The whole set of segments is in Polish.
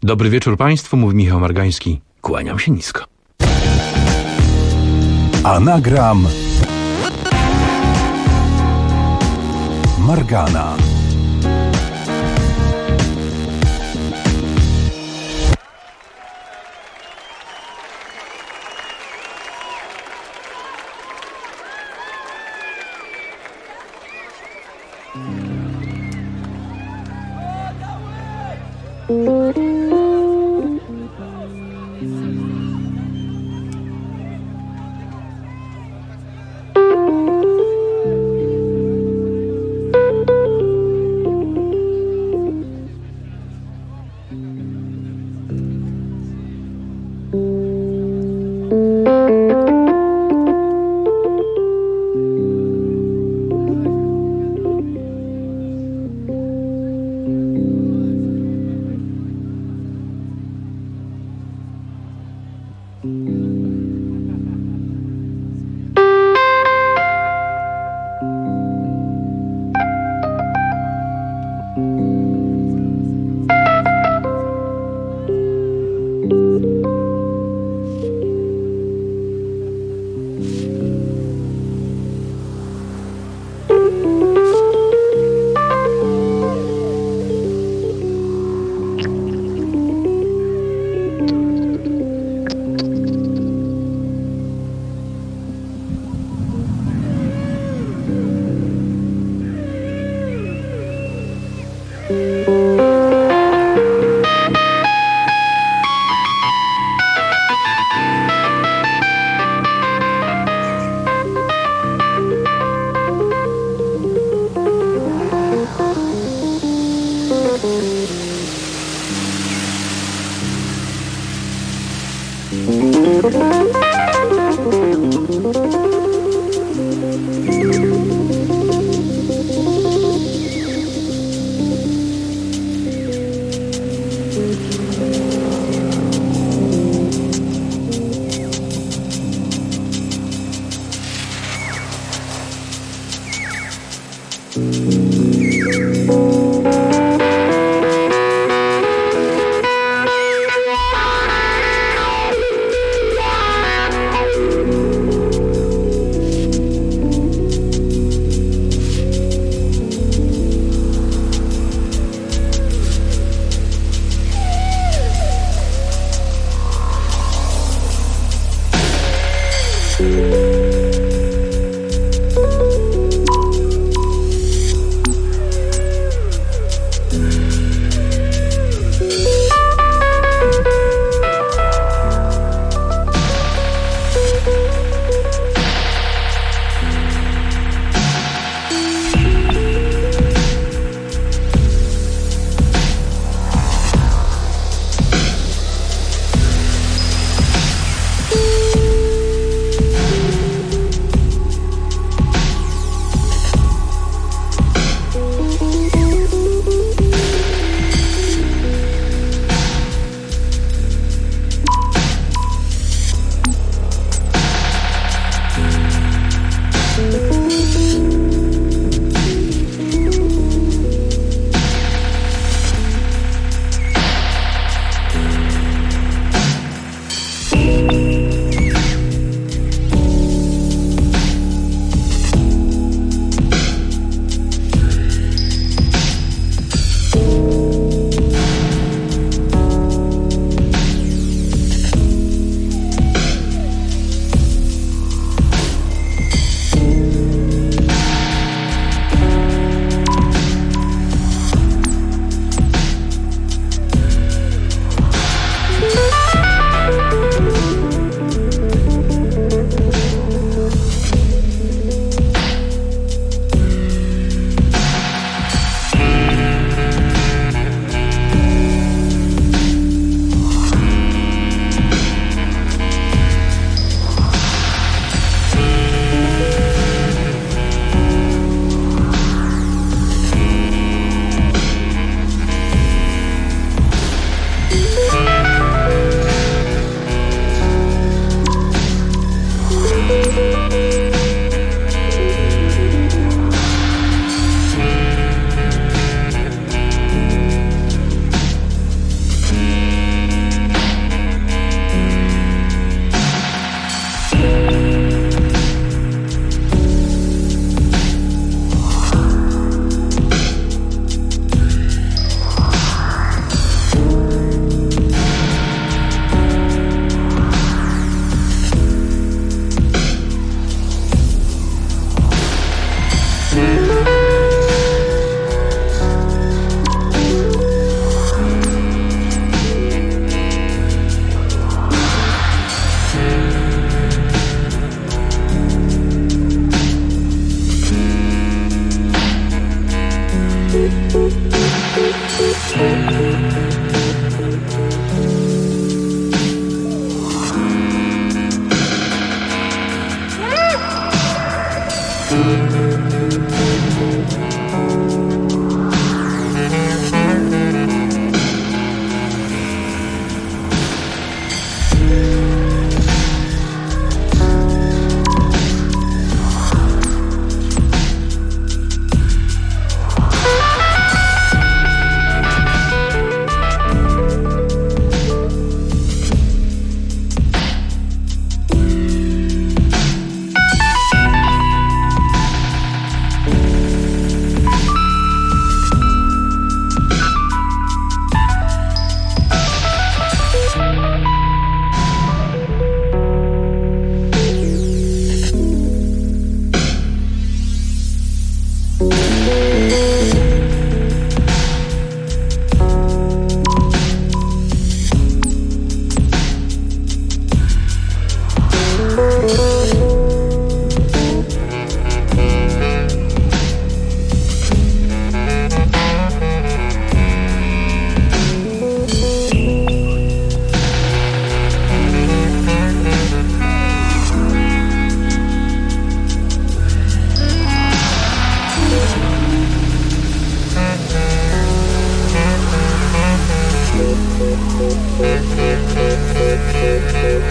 Dobry wieczór Państwu, mówi Michał Margański. Kłaniam się nisko. Anagram Margana.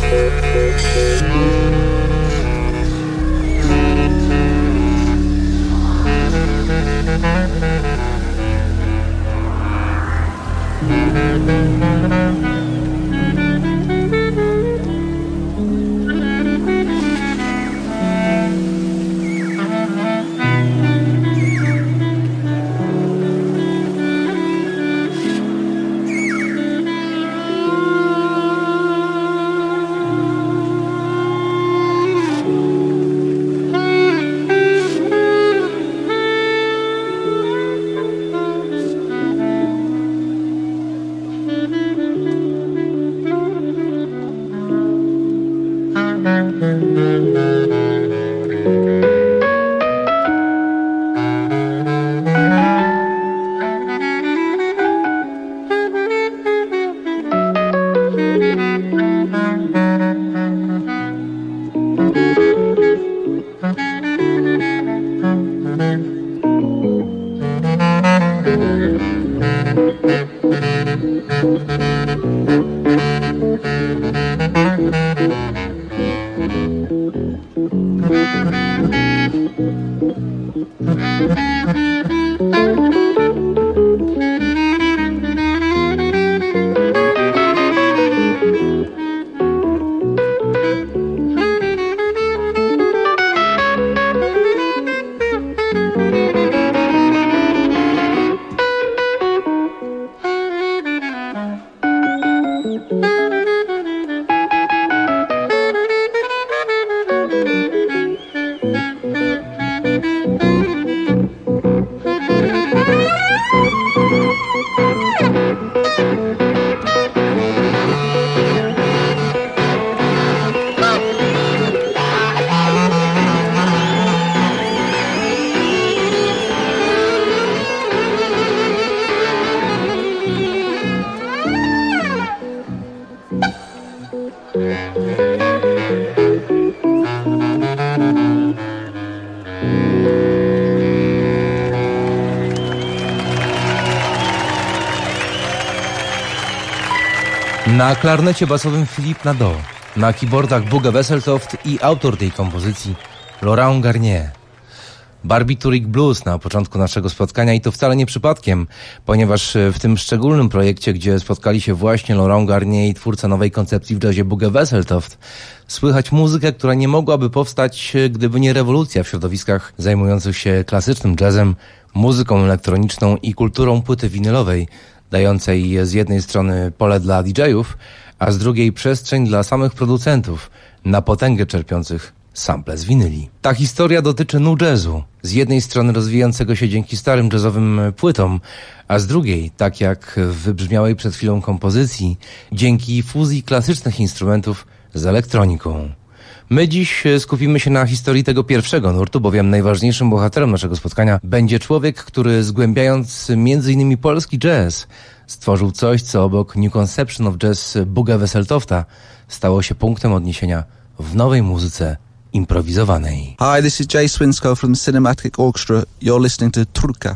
Na klarnecie basowym Philippe Nadeau, na keyboardach Bugge Wesseltoft i autor tej kompozycji Laurent Garnier. Barbituric Blues na początku naszego spotkania i to wcale nie przypadkiem, ponieważ w tym szczególnym projekcie, gdzie spotkali się właśnie Laurent Garnier i twórca nowej koncepcji w jazzie Bugge Wesseltoft, słychać muzykę, która nie mogłaby powstać, gdyby nie rewolucja w środowiskach zajmujących się klasycznym jazzem, muzyką elektroniczną i kulturą płyty winylowej, dającej z jednej strony pole dla DJ-ów, a z drugiej przestrzeń dla samych producentów, na potęgę czerpiących sample z winyli. Ta historia dotyczy nu jazzu, z jednej strony rozwijającego się dzięki starym jazzowym płytom, a z drugiej, tak jak w wybrzmiałej przed chwilą kompozycji, dzięki fuzji klasycznych instrumentów z elektroniką. My dziś skupimy się na historii tego pierwszego nurtu, bowiem najważniejszym bohaterem naszego spotkania będzie człowiek, który zgłębiając m.in. polski jazz, stworzył coś, co obok New Conception of Jazz Bugge Wesseltofta stało się punktem odniesienia w nowej muzyce improwizowanej. Hi, this is Jay Swinsko from the Cinematic Orchestra. You're listening to Turka.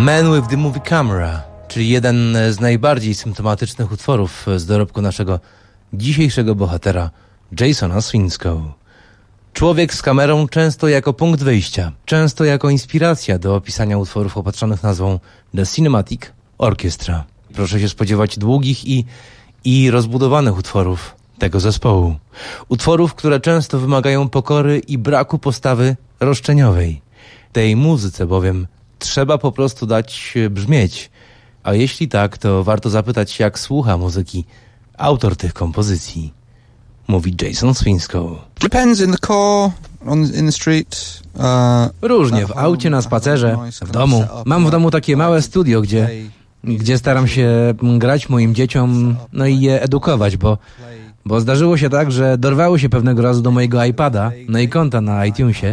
Man with the Movie Camera, czyli jeden z najbardziej symptomatycznych utworów z dorobku naszego dzisiejszego bohatera, Jasona Swinscoe. Człowiek z kamerą często jako punkt wyjścia, często jako inspiracja do opisania utworów opatrzonych nazwą The Cinematic Orchestra. Proszę się spodziewać długich i rozbudowanych utworów tego zespołu. Utworów, które często wymagają pokory i braku postawy roszczeniowej. Tej muzyce bowiem trzeba po prostu dać brzmieć. A jeśli tak, to warto zapytać, jak słucha muzyki autor tych kompozycji. Mówi Jason Swinscoe. Depends in the car, in the street. Różnie, w aucie, na spacerze, w domu. Mam w domu takie małe studio, gdzie staram się grać moim dzieciom, no i je edukować, bo zdarzyło się tak, że dorwały się pewnego razu do mojego iPada, no i konta na iTunesie.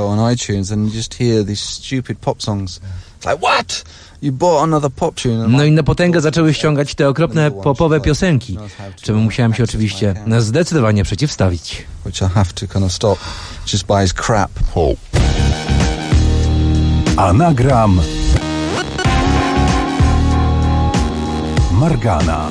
No i na potęgę zaczęły ściągać te okropne popowe piosenki, czemu musiałem się oczywiście zdecydowanie przeciwstawić. Anagram Margana.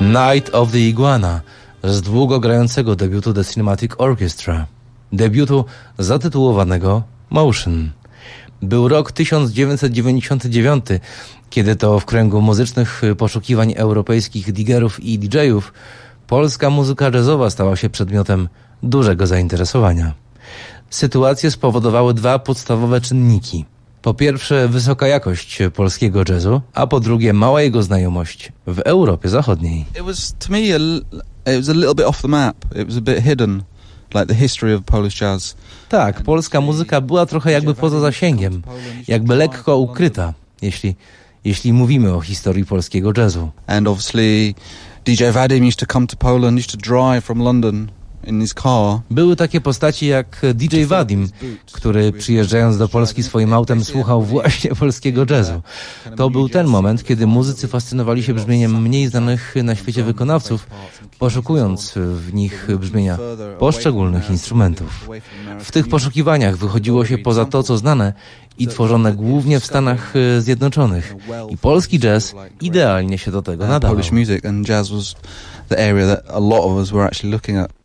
Night of the Iguana z długo grającego debiutu The Cinematic Orchestra, debiutu zatytułowanego Motion. Był rok 1999, kiedy to w kręgu muzycznych poszukiwań europejskich digerów i DJ-ów polska muzyka jazzowa stała się przedmiotem dużego zainteresowania. Sytuację spowodowały dwa podstawowe czynniki. Po pierwsze wysoka jakość polskiego jazzu, a po drugie mała jego znajomość w Europie Zachodniej. It was a little bit off the map. It was a bit hidden, like the history of Polish jazz. Tak, polska muzyka była trochę jakby poza zasięgiem, jakby lekko ukryta, jeśli mówimy o historii polskiego jazzu. And obviously DJ Vadim used to come to Poland, used to drive from London in his car. Były takie postaci jak DJ Vadim, który przyjeżdżając do Polski swoim autem słuchał właśnie polskiego jazzu. To był ten moment, kiedy muzycy fascynowali się brzmieniem mniej znanych na świecie wykonawców, poszukując w nich brzmienia poszczególnych instrumentów. W tych poszukiwaniach wychodziło się poza to, co znane i tworzone głównie w Stanach Zjednoczonych. I polski jazz idealnie się do tego nadawał. Polish music and jazz was the area that a lot of us were actually looking at.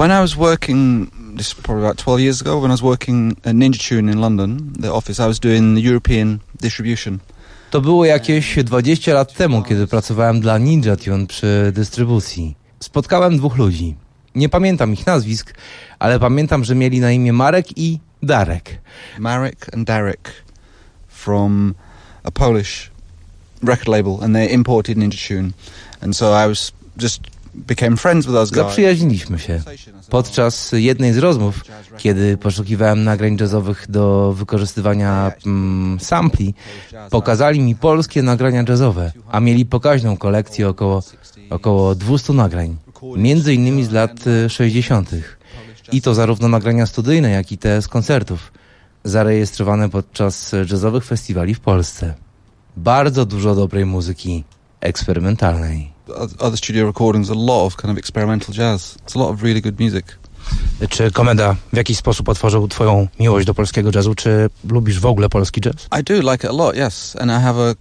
When I was working, this is probably about 12 years ago, when I was working at Ninja Tune in London, the office, I was doing the European distribution. To było jakieś 20 lat temu, kiedy pracowałem dla Ninja Tune przy dystrybucji. Spotkałem 2 ludzi. Nie pamiętam ich nazwisk, ale pamiętam, że mieli na imię Marek i Darek. Marek and Darek from a Polish record label, and they imported Ninja Tune. And so I was just became friends with those guys. Zaprzyjaźniliśmy się. Podczas jednej z rozmów, kiedy poszukiwałem nagrań jazzowych do wykorzystywania sampli, pokazali mi polskie nagrania jazzowe, a mieli pokaźną kolekcję około 200 nagrań, między innymi z lat 60. I to zarówno nagrania studyjne, jak i te z koncertów, zarejestrowane podczas jazzowych festiwali w Polsce. Bardzo dużo dobrej muzyki eksperymentalnej. Other studio recordings, a lot of kind of experimental jazz. It's a lot of really good music. Czy Komeda w jakiś sposób otworzył twoją miłość do polskiego jazzu? Czy lubisz w ogóle polski jazz? I do like it a lot, yes. And I have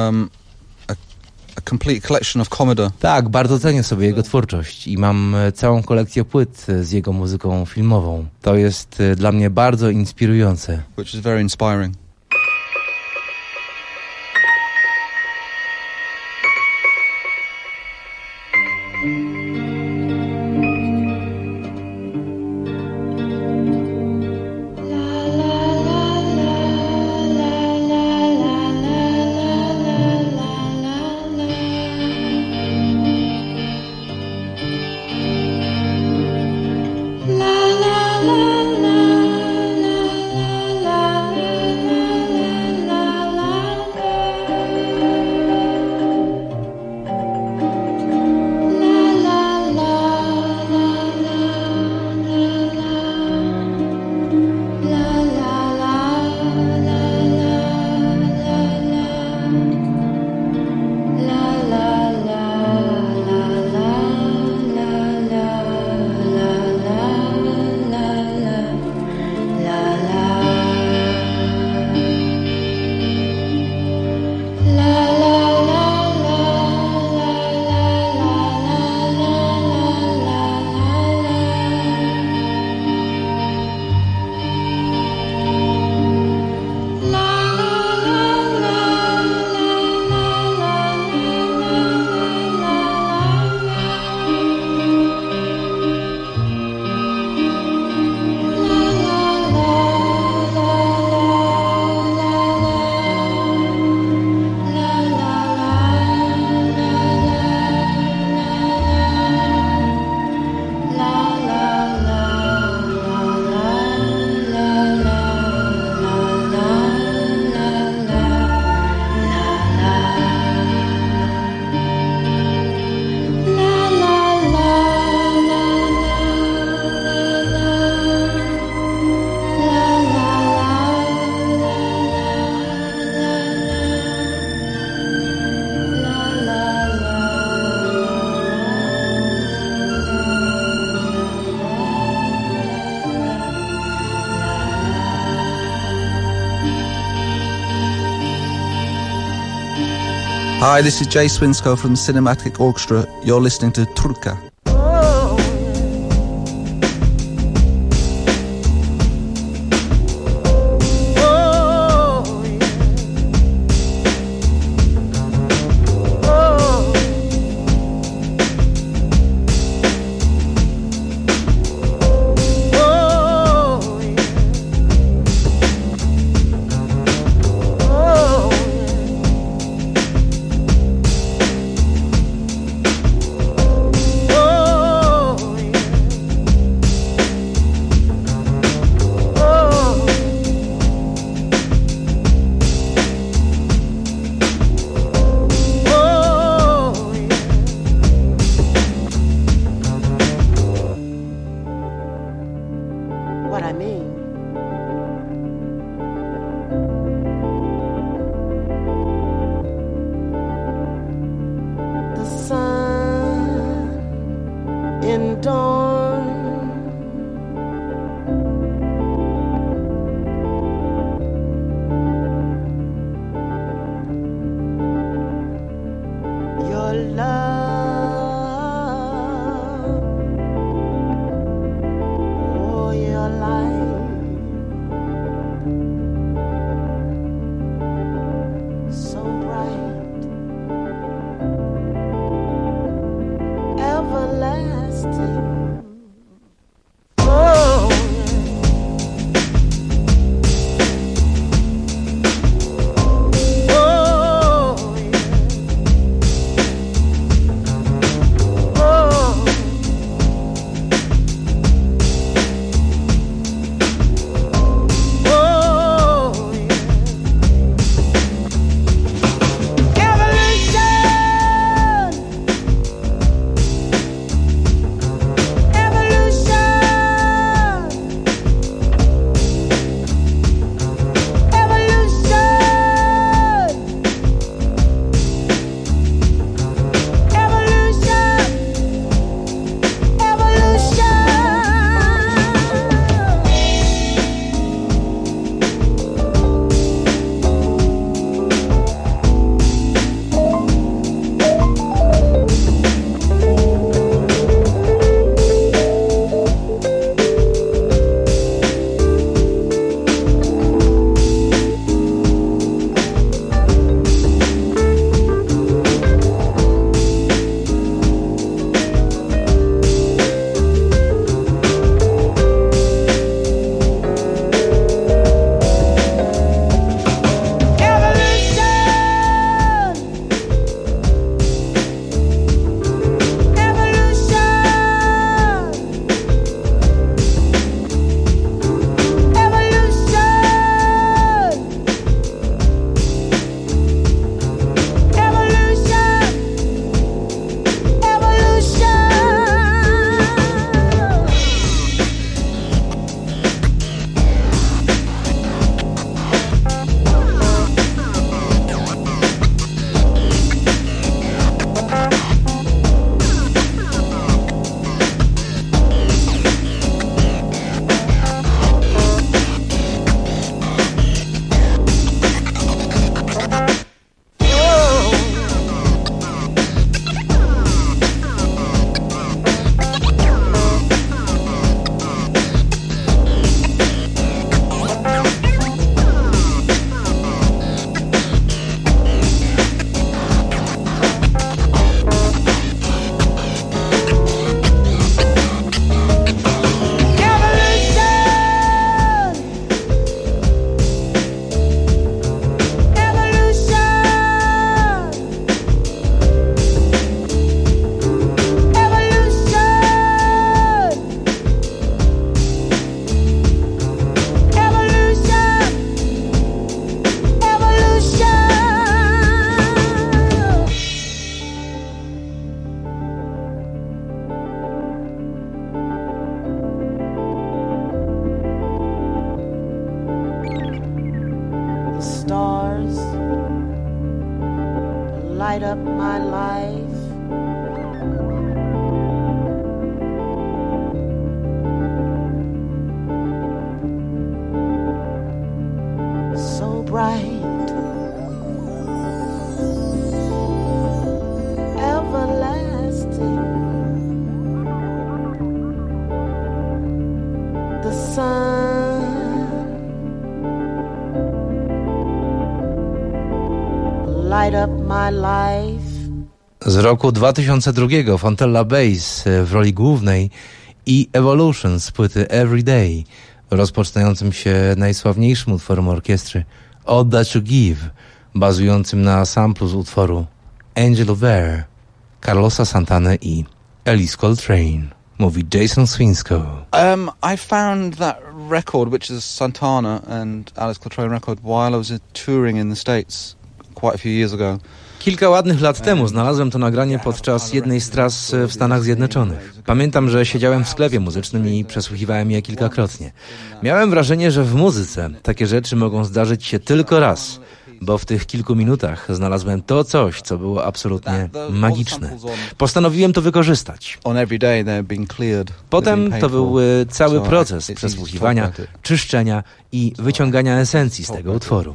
a complete collection of Komeda. Tak, bardzo cenię sobie jego twórczość i mam całą kolekcję płyt z jego muzyką filmową. To jest dla mnie bardzo inspirujące. Which is very inspiring. Hi, this is Jay Swinsko from the Cinematic Orchestra. You're listening to Turka. blues light up my life. So bright, everlasting, the sun light up my life. Z roku 2002 Fontella Bass w roli głównej i Evolution z płyty Everyday, rozpoczynającym się najsławniejszym utworem orkiestry All That You Give, bazującym na samplu z utworu Angel of Air, Carlosa Santany i Alice Coltrane, mówi Jason Swinsko. I found that record, which is Santana and Alice Coltrane record, while I was touring in the States quite a few years ago. Kilka ładnych lat temu znalazłem to nagranie podczas jednej z tras w Stanach Zjednoczonych. Pamiętam, że siedziałem w sklepie muzycznym i przesłuchiwałem je kilkakrotnie. Miałem wrażenie, że w muzyce takie rzeczy mogą zdarzyć się tylko raz, bo w tych kilku minutach znalazłem to coś, co było absolutnie magiczne. Postanowiłem to wykorzystać. Potem to był cały proces przesłuchiwania, czyszczenia i wyciągania esencji z tego utworu.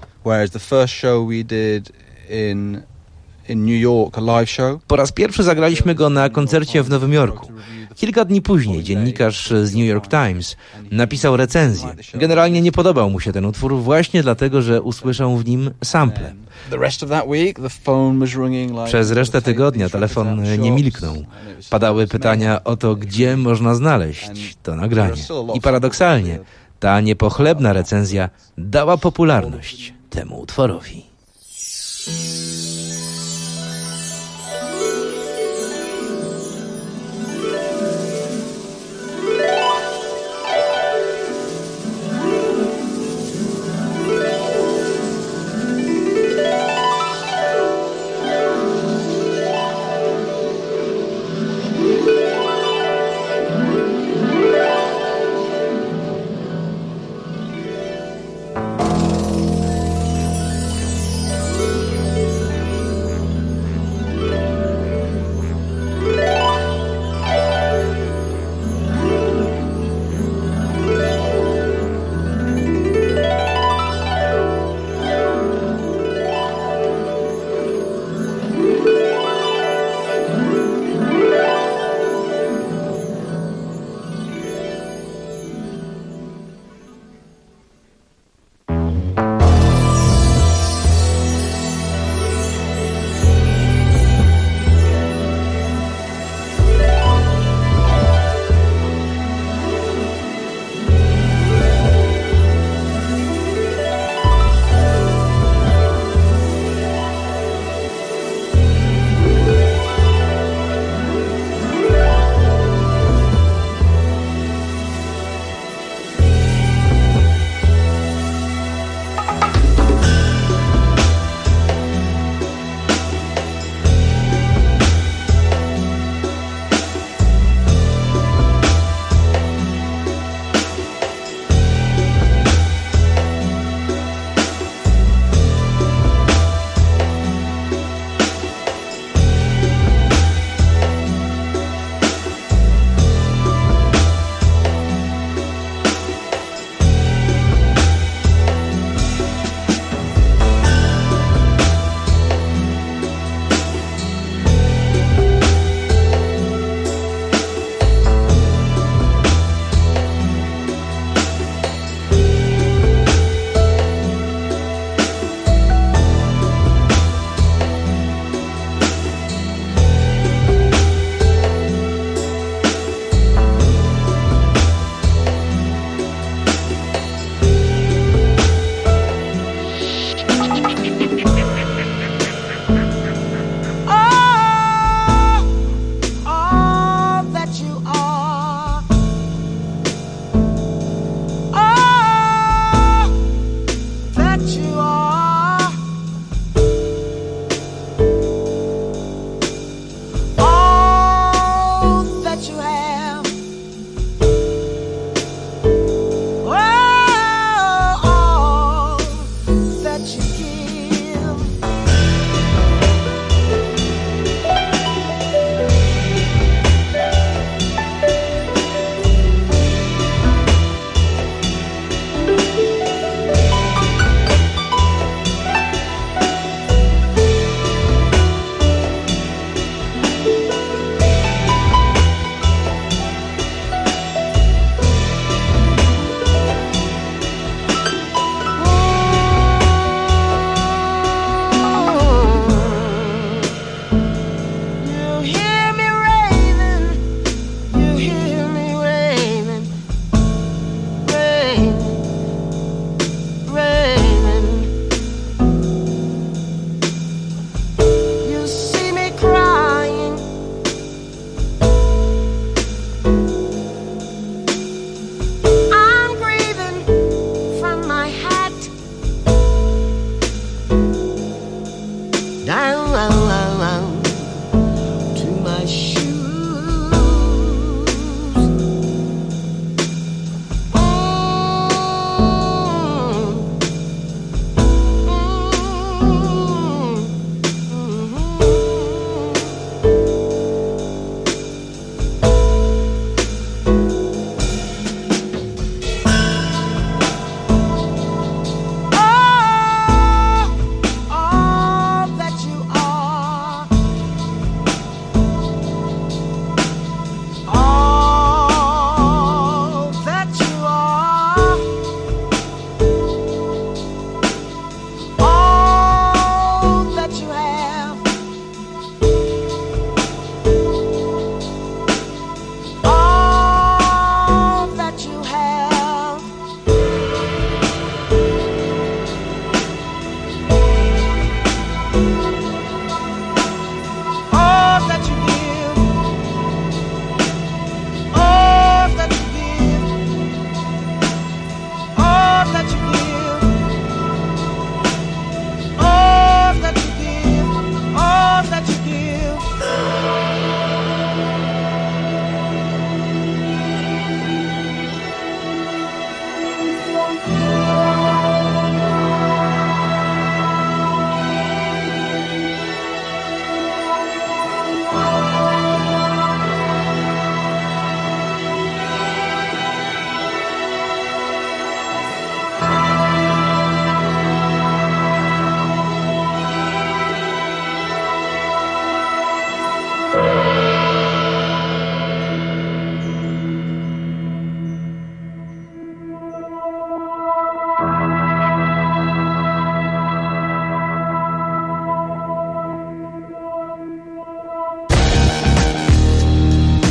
Po raz pierwszy zagraliśmy go na koncercie w Nowym Jorku. Kilka dni później dziennikarz z New York Times napisał recenzję. Generalnie nie podobał mu się ten utwór właśnie dlatego, że usłyszał w nim sample. Przez resztę tygodnia telefon nie milknął. Padały pytania o to, gdzie można znaleźć to nagranie. I paradoksalnie, ta niepochlebna recenzja dała popularność temu utworowi.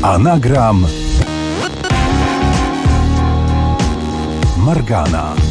Anagram Margana.